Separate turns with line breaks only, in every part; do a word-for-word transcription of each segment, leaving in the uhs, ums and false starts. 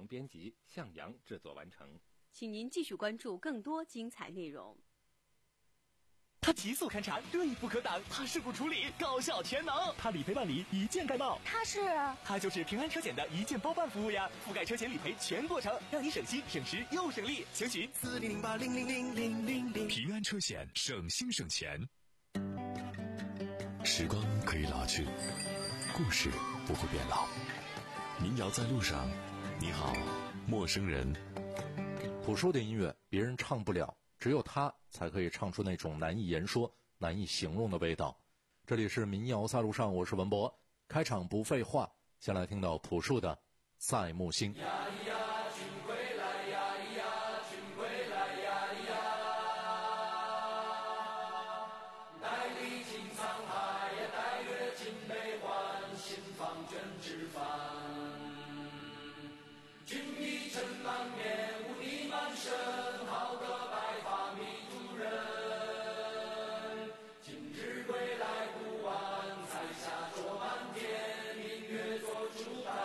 编辑，向阳制作完成。
请您继续关注更多精彩内容。
它极速勘察，锐不可挡；它事故处理，高效全能；它理赔办理，一键盖帽。
它是，
它就是平安车险的一键包办服务呀，覆盖车险理赔全过程，让你省心省时又省力。详询四零零八零零零零零零。
平安车险，省心省钱。时光可以老去，故事不会变老。民谣在路上，你好，陌生人。
朴树的音乐别人唱不了，只有他才可以唱出那种难以言说、难以形容的味道。这里是民谣在路上，我是文博。开场不废话，先来听到朴树的《赛木星》。
呀咿呀，君归来呀咿呀，君归来呀咿呀，待历经沧海呀，待阅尽悲欢，心方卷纸帆。君一尘满面，污泥满身，好个白发迷途人。今日归来不晚，彩霞灼满天，明月做烛台。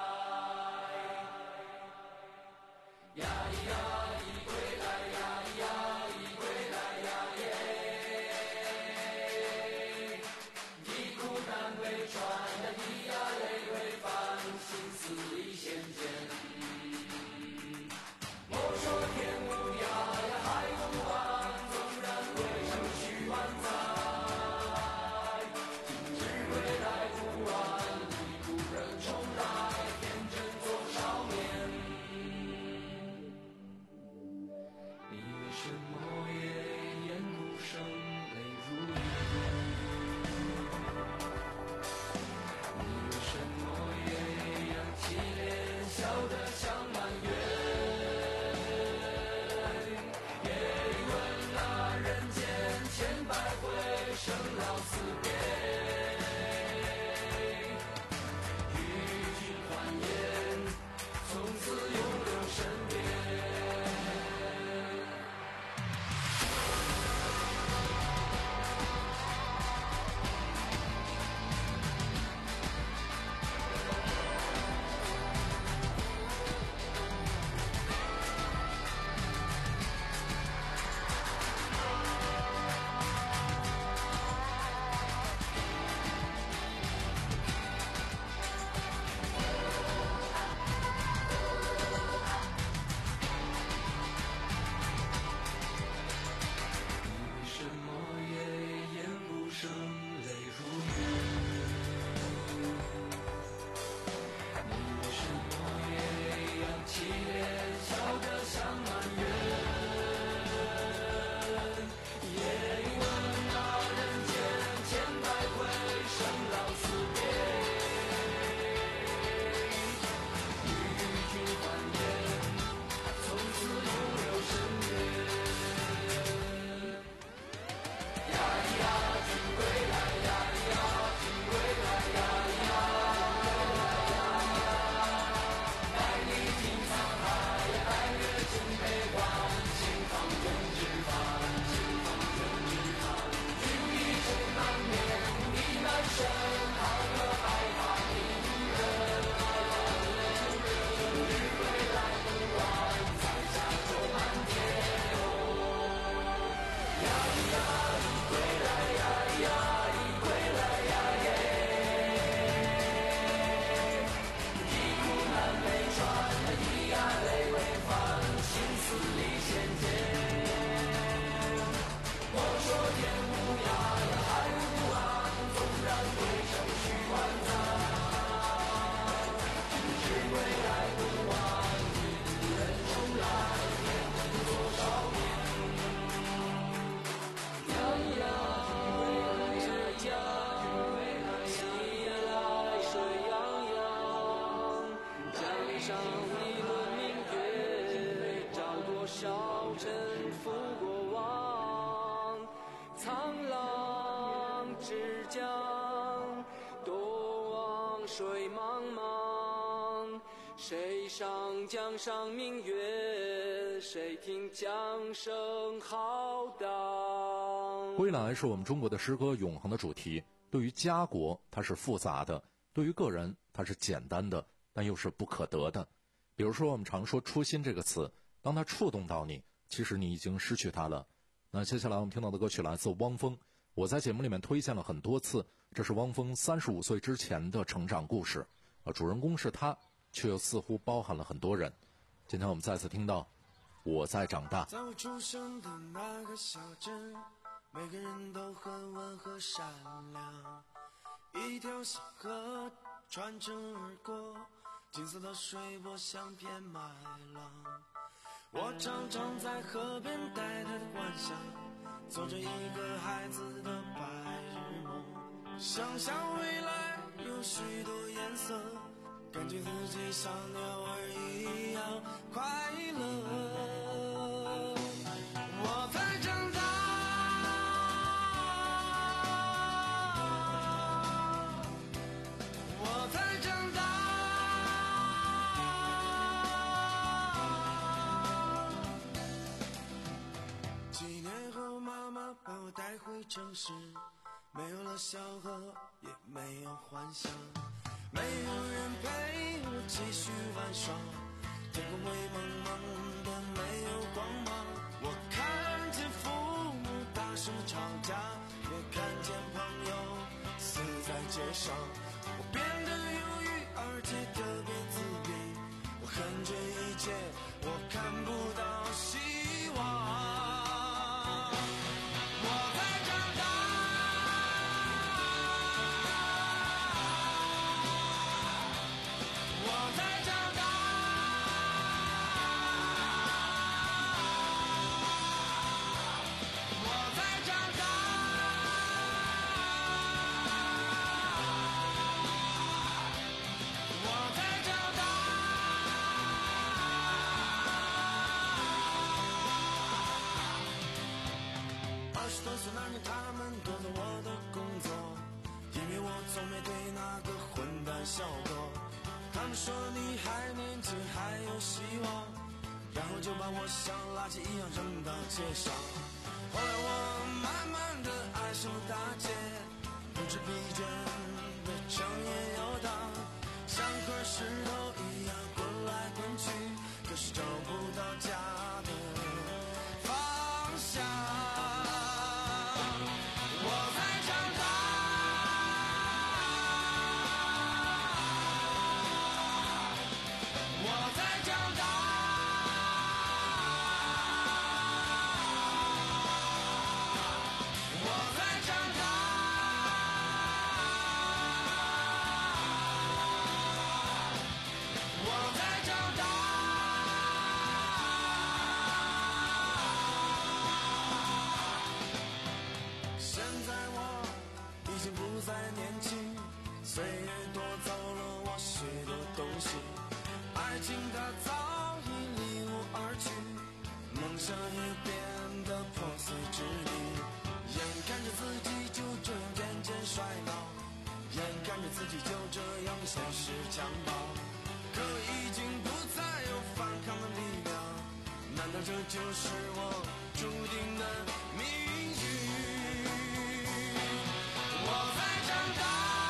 呀咿呀，一归来呀咿呀，一归来呀耶。一苦难为传呀，咿呀泪为翻，心思一线间。莫说天无涯呀，海无岸，纵然归程须万载。今日归来不晚，一故人重来，天真做少年。你为什么也眼不生，泪如雨？你为什么也扬起脸，笑得像满月？千百回生老死别，与君欢颜，从此永留身边。
江上明月，谁听江声浩荡。
归来是我们中国的诗歌永恒的主题。对于家国，它是复杂的；对于个人，它是简单的，但又是不可得的。 比如说我们常说初心这个词，当它触动到你，其实你已经失去它了。那接下来我们听到的歌曲来自汪峰，我在节目里面推荐了很多次，这是汪峰三十五岁之前的成长故事，而主人公是他，却又似乎包含了很多人。今天我们再次听到我在长大。
在我出生的那个小镇，每个人都很温和善良，一条小河穿城而过，金色的水波像片麦浪。我常常在河边呆呆的幻想，做着一个孩子的白日梦，想象未来有许多颜色，感觉自己像鸟儿一样快乐。我在长大，我在长大，几年后妈妈把我带回城市，没有了小河，也没有幻想，没有人陪我继续玩耍，天空灰蒙蒙的没有光芒。我看见父母大声吵架，也看见朋友死在街上。我变得忧郁，而且特别自闭，我恨这一切，我看不到希望。二十多岁那年，他们夺走我的工作，因为我从没对那个混蛋笑过。他们说你还年轻，还有希望，然后就把我像垃圾一样扔到街上。后来我慢慢的爱上了大街，不知疲倦的整夜游荡，像块石头一样滚来滚去，可是找不到家的方向。岁月夺走了我许多东西，爱情它早已离我而去，梦想也变得破碎支离。眼看着自己就这样渐渐衰老，眼看着自己就这样现实强暴，可已经不再有反抗的力量，难道这就是我注定的命运？我在长大，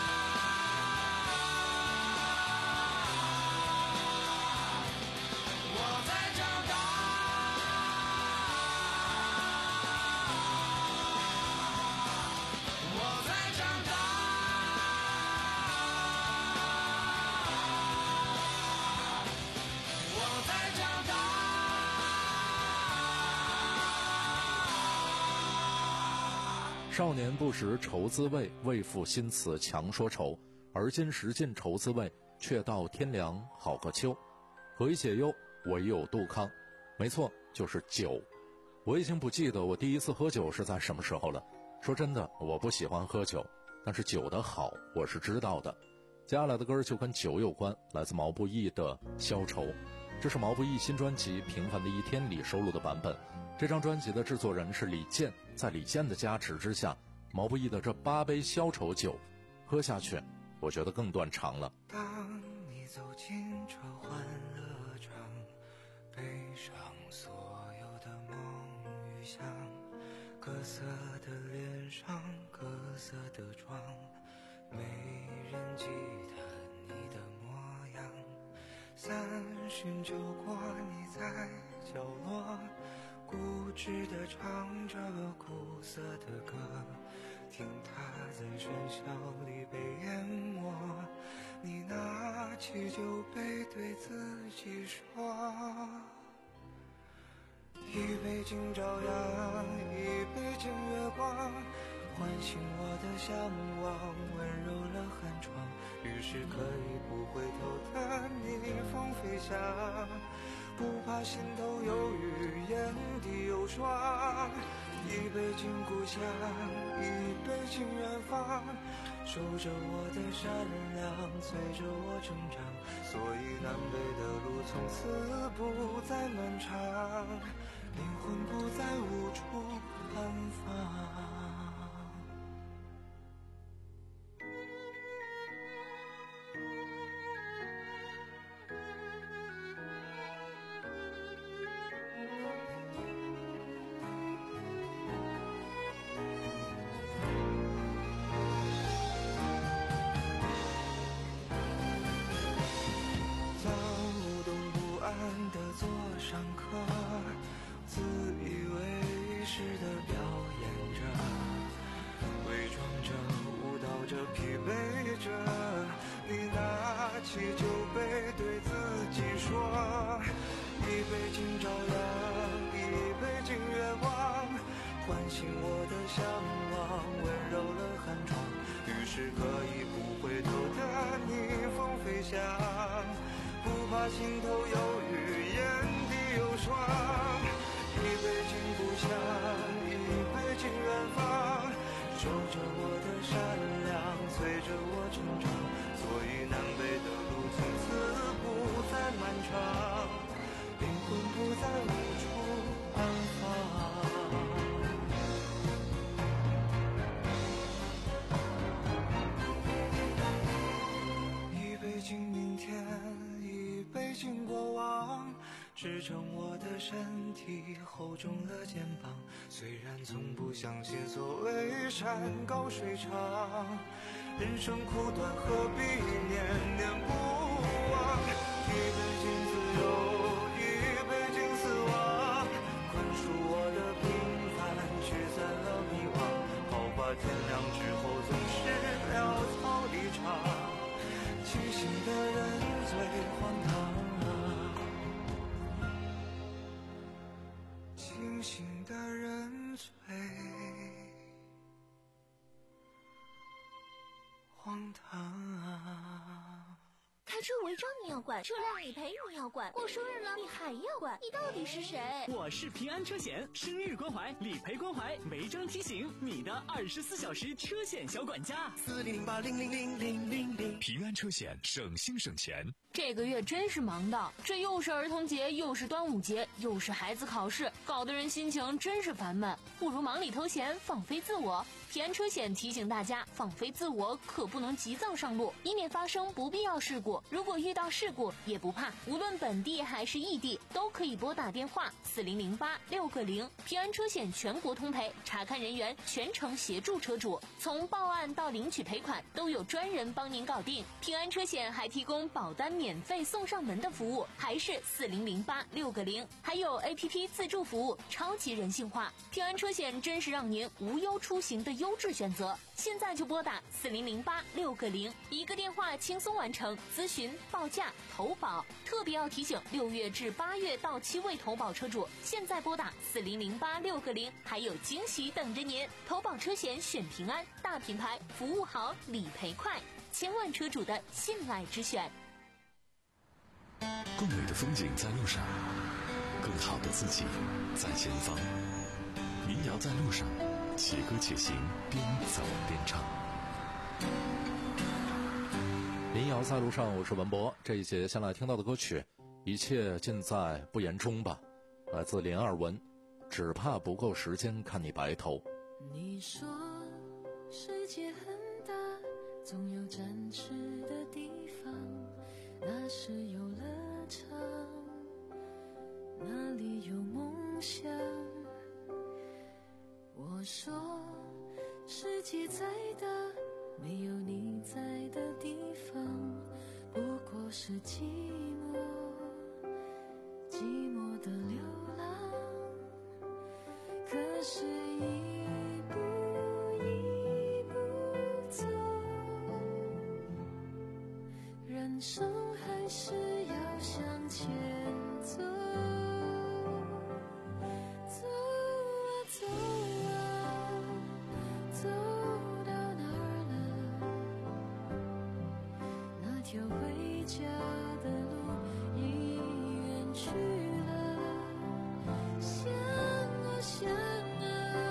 少年不识愁滋味，为赋新词强说愁。而今识尽愁滋味，却道天凉好个秋。何以解忧，唯有杜康。没错，就是酒。我已经不记得我第一次喝酒是在什么时候了。说真的，我不喜欢喝酒，但是酒的好我是知道的。接下来的歌就跟酒有关，来自毛不易的《消愁》，这是毛不易新专辑《平凡的一天》里收录的版本。这张专辑的制作人是李健，在李健的加持之下，毛不易的这八杯消愁酒喝下去，我觉得更断肠了。
当你走进这欢乐场，背上所有的梦与想，各色的脸上，各色的妆，没人记得你的模样，散散，寻救过你在角落，固执地唱着苦涩的歌，听它在喧嚣里被淹没。你拿起酒杯对自己说，一杯敬朝阳，一杯敬月光，唤醒我的向往，温柔了寒窗。于是可以不回头的逆风飞翔，不怕心头有雨，眼底有霜。一杯敬故乡，一杯敬远方，守着我的善良，催着我成长。所以南北的路从此不再漫长，灵魂不再无处安放。的做上课，自以为是的表演着，伪装着，舞蹈着，疲惫着。你拿起酒杯对自己说，一杯敬朝阳，一杯敬月光，唤醒我的向往，温柔了寒窗。于是可以不回头的逆风飞翔，不怕心头有雨，眼底有霜。一杯敬故乡，一杯敬远方，守着我的善良，催着我成长。所以南北的路从此不再漫长，灵魂不再无处安放。一杯敬明天，一杯敬过往，支撑我的身体，厚重了肩膀。虽然从不相信所谓山高水长，人生苦短，何必念念不忘。一杯敬自由，一杯敬死亡，宽恕我的平凡，驱散了迷惘。好吧，天亮之后总是潦草离场，清醒的人最荒唐，清醒的人最荒唐。
开车违章你要管，车辆理赔你要管，过生日了你还要管，你到底是谁？
我是平安车险，生日关怀，理赔关怀，违章提醒，你的二十四小时车险小管家。
四零零八零零零零零零，
平安车险，省心省钱。
这个月真是忙的，这又是儿童节，又是端午节，又是孩子考试，搞得人心情真是烦闷。不如忙里偷闲，放飞自我。平安车险提醒大家，放飞自我可不能急躁上路，以免发生不必要事故。如果遇到事故也不怕，无论本地还是异地，都可以拨打电话四零零八六个零，平安车险全国通赔，查看人员全程协助车主，从报案到领取赔款都有专人帮您搞定。平安车险还提供保单免费送上门的服务，还是四零零八六个零，还有 A P P 自助服务，超级人性化。平安车险真是让您无忧出行的优质选择，现在就拨打四零零八六个零，一个电话轻松完成咨询、报价、投保。特别要提醒，六月至八月到期未投保车主，现在拨打四零零八六个零，还有惊喜等着您。投保车险选平安，大品牌，服务好，理赔快，千万车主的信赖之选。
更美的风景在路上，更好的自己在前方。民谣在路上，且歌且行，边走边唱。
民谣在路上，我是文博。这一节先来听到的歌曲，一切尽在不言中吧，来自连二文，只怕不够时间看你白头。
你说世界很大，总有展翅的地方，那是游乐场，那里有梦想。我说世界再大，没有你在的地方，不过是寂寞。 寂寞的流浪，可是一步一步走，人生还是要向前走，走啊走啊，走到哪儿了？那条回家的路已远去了，想啊想啊，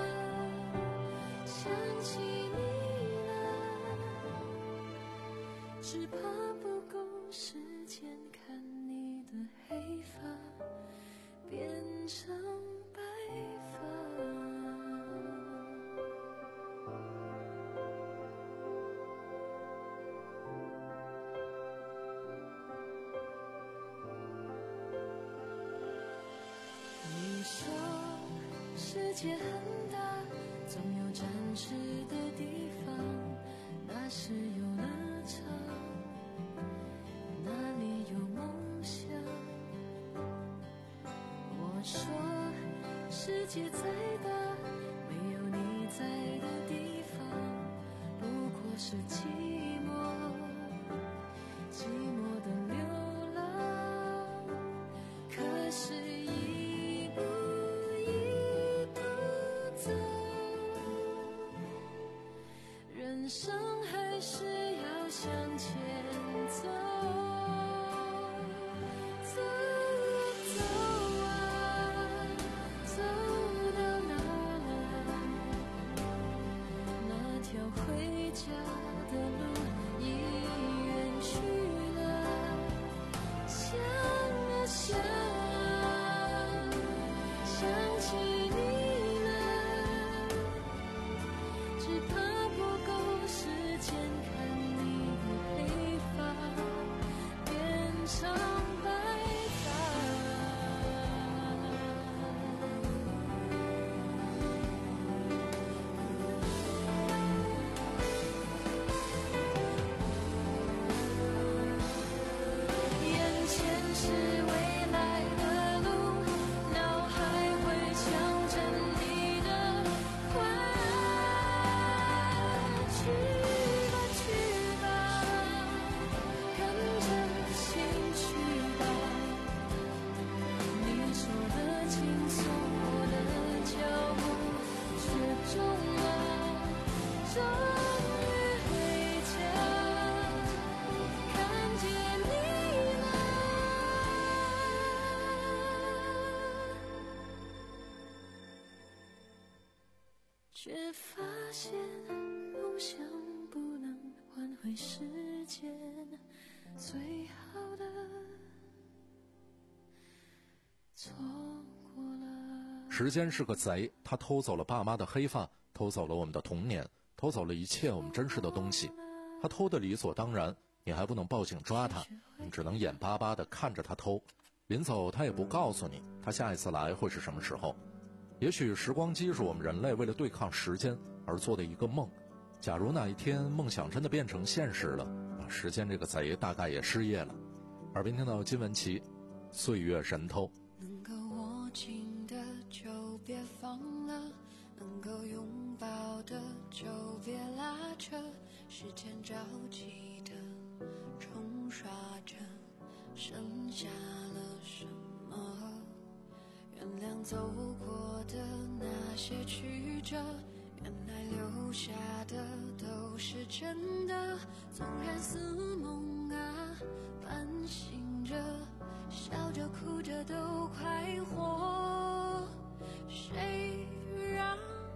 想起你了，只怕不够时间看你的黑发变成白发。你说世界很大，总有展翅的地方，那是游乐场，那里有梦想。我说世界再大，没有你在的地方，不过是寂寞，寂寞的流浪。可是一步一步走，人生还是要向前走，走啊走啊，走到哪了？那条回家的路已远去了，想啊想啊，想起你了，只怕不够时间看你的黑发变成白发。眼前是未来的路，脑海会抢着你的话，去吧去吧，跟着心去吧，你走得轻松，我的脚步却重了，终于回家，看见你了，却发现梦想不能换回时间，最好的错过了。
时间是个贼，他偷走了爸妈的黑发，偷走了我们的童年，偷走了一切我们珍视的东西。他偷的理所当然，你还不能报警抓他，你只能眼巴巴地看着他偷。临走他也不告诉你，他下一次来会是什么时候。也许时光机是我们人类为了对抗时间而做的一个梦，假如哪一天梦想真的变成现实了，时间这个贼大概也失业了。耳边听到金玟岐《岁月神偷》。
能够握紧的就别放了，能够拥抱的就别拉扯，时间着急的冲刷着，剩下了什么？原谅走过的那些曲折，原来留下的都是真的，纵然似梦啊，半醒着，笑着哭着都快活。谁让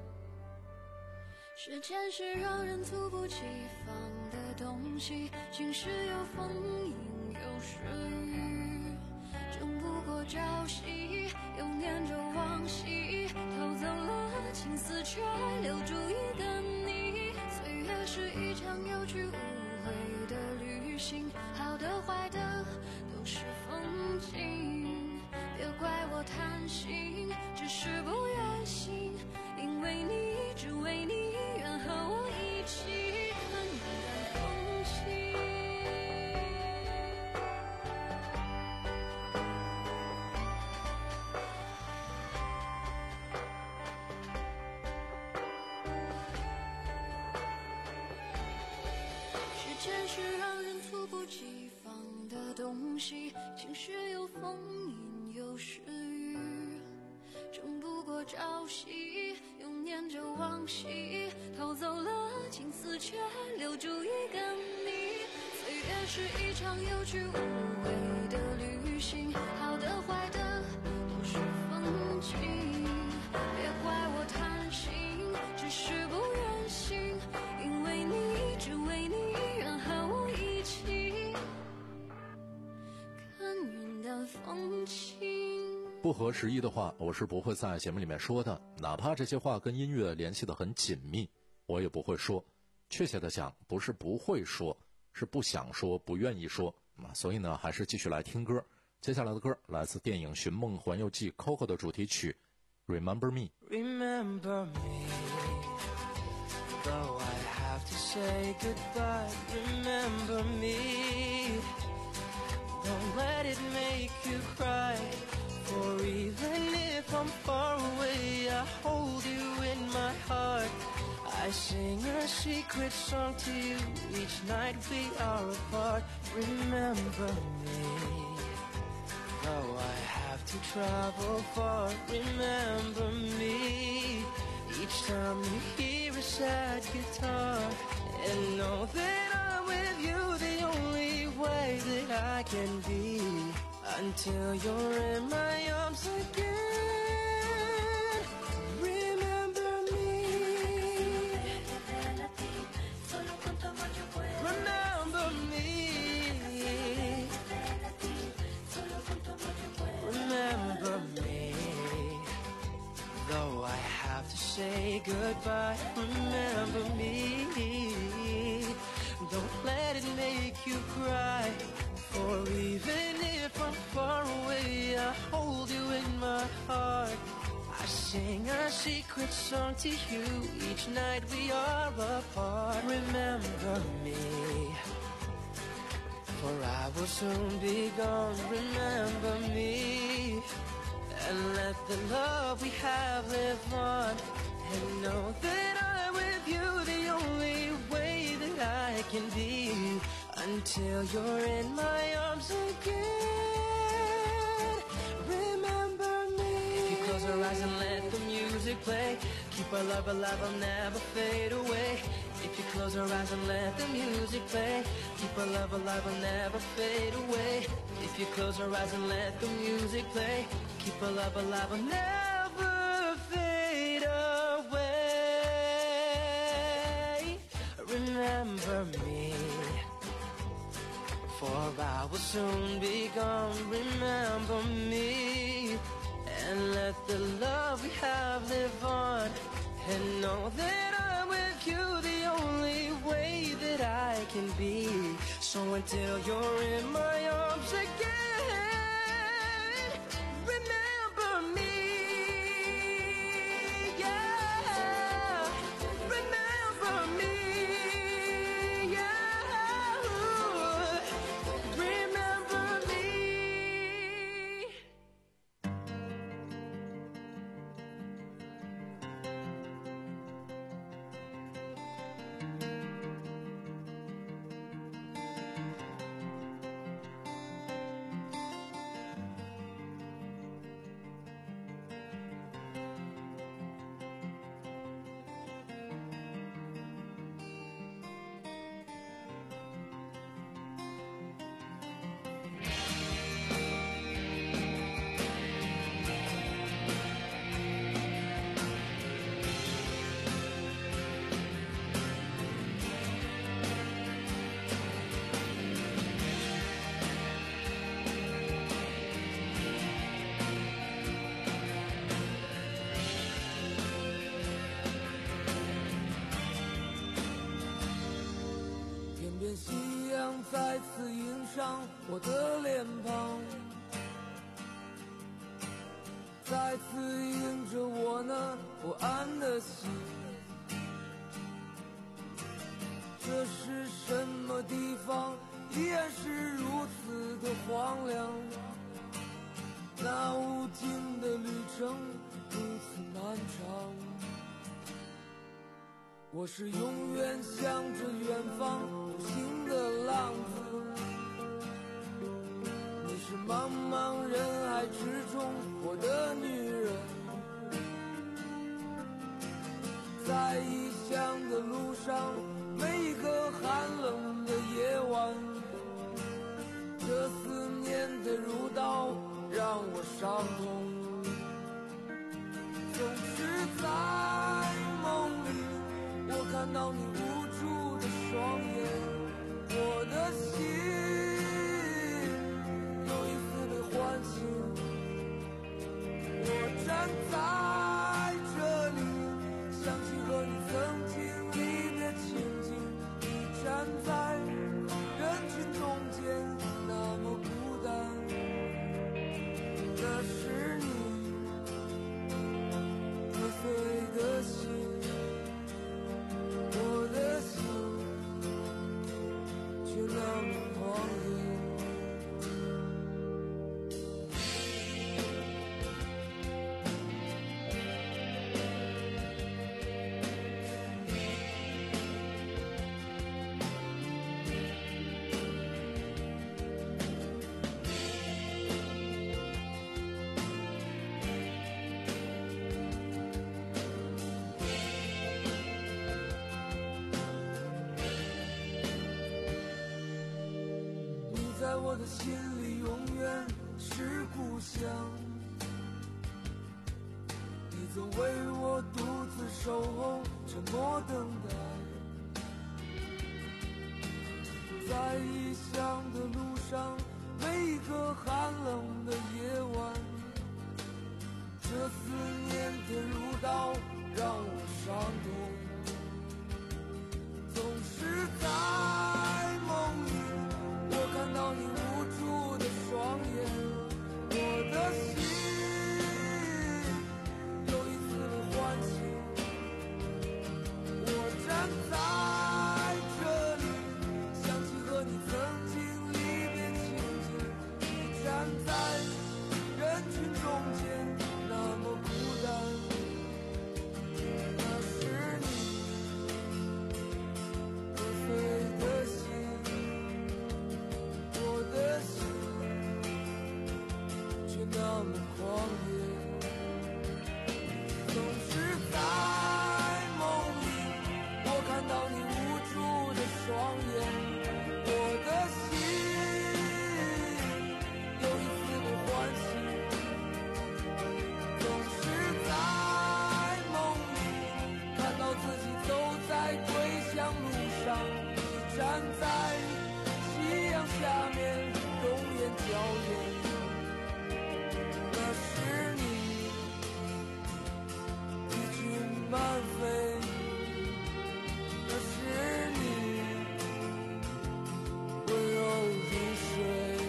时间是让人猝不及防的东西，晴时有风，阴有时雨，争不过朝夕，又念着往昔，偷走了青丝，却留住一个你。岁月是一场有去无回的旅行，好的坏的都是风景，别怪我贪心，只是不愿醒，因为你，只为你，愿和我一起看淡风轻。 是让人猝不及防的东西，晴时有风，阴有时雨，争不过朝夕，又念着往昔，偷走了青丝，却留住一个你。岁月是一场有去无回的旅行，好的坏的都是风景，别怪我贪心，只是不忍心，因为你，只为你，愿和我一起看云淡风轻。
不合时宜的话，我是不会在节目里面说的，哪怕这些话跟音乐联系得很紧密，我也不会说。确切的讲，不是不会说，是不想说，不愿意说。所以呢，还是继续来听歌。接下来的歌来自电影《寻梦环游记》 Coco 的主题曲 Remember Me。
Remember me, though I have to say goodbye. Remember me, don't let it make you cry. For even if I'm far away, I hold you in my heart. I sing a secret song to you each night we are apart. Remember me, though I have to travel far. Remember me, each time you hear a sad guitar. And know that I'm with you the only way that I can be, until you're in my arms again. Remember me, remember me, remember me, though I have to say goodbye. Remember me, don't let it make you cry. For even if I'm far away, I hold you in my heart. I sing a secret song to you each night we are apart. Remember me, for I will soon be gone. Remember me, and let the love we have live on. And know that I'm with you the only way that I can be, until you're in my arms again. Remember me. If you close your eyes and let the music play, keep our love alive, I'll never fade away. If you close your eyes and let the music play, keep our love alive, I'll never fade away. If you close your eyes and let the music play, keep our love alive, I'll never fade away. Remember me, for I will soon be gone. Remember me, and let the love we have live on. And know that I'm with you the only way that I can be. So until you're in my arms again, remember me, yeah. Remember me, yeah. Remember me.
再次映上我的脸庞，再次映着我那不安的心。这是什么地方？依然是如此的荒凉，那无尽的旅程如此漫长。我是永远向着远方不停地来
浪子，你是茫茫人海之中我的女人，在异乡的路上，每一个寒冷的夜晚，这思念的如刀让我伤痛。总是在梦里，我看到你无助的双眼，我的心有一丝被唤醒。我站在这里，想起和你曾经历的情景，你站在人群中间，那么孤单。那是你破碎的心，我的心却那么狂野。在我的心里永远是故乡，你总为我独自守候，沉默等待。在异乡的路上，每一个寒冷的夜晚，这思念的如刀让我伤痛。总是在梦里，我看到你无助的双眼，我的心有一丝被唤醒。我站在这里，想起和你曾经历的情景，你站在人群中间，那么孤单。那是你破碎的心，我的心却那么狂野。总是在梦里，我看到你无助的双眼，我的心有一丝被唤醒。总是在梦里，看到自己走在归乡路上，你站在夕阳下面容颜娇艳。那是你一群满飞，那是你温柔如水。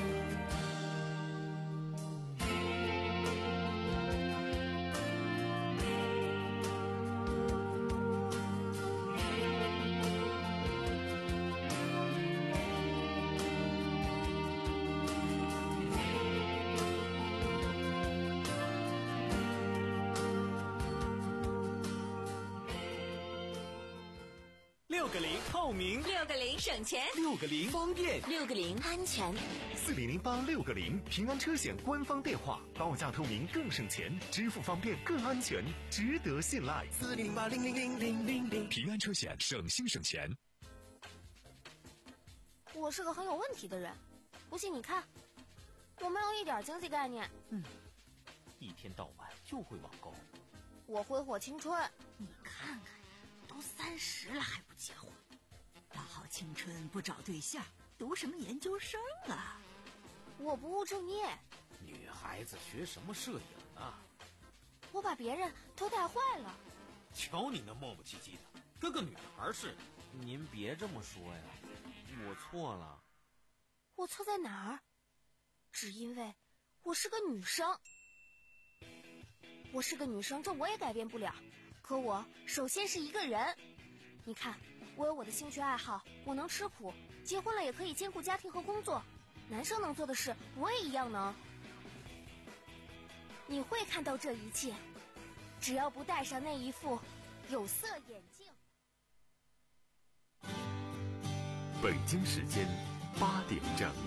六个零透明，
六个零省钱，
六个零方便，
六个零安全。
四零零八六个零平安车险官方电话，报价透明更省钱，支付方便更安全，值得信赖。
四零八零零零零零零，
平安车险省心省钱。
我是个很有问题的人，不信你看，我没有一点经济概念。
嗯，一天到晚就会网购。
我挥霍青春。
你看看，都三十了还不结婚，大好青春不找对象，读什么研究生啊？
我不务正业。
女孩子学什么摄影啊？
我把别人都带坏了。
瞧你那磨磨唧唧的，跟个女孩似的。
您别这么说呀，我错了。
我错在哪儿？只因为我是个女生。我是个女生，这我也改变不了。可我首先是一个人。你看，我有我的兴趣爱好，我能吃苦，结婚了也可以兼顾家庭和工作。男生能做的事，我也一样能。你会看到这一切，只要不戴上那一副有色眼镜。
北京时间八点整。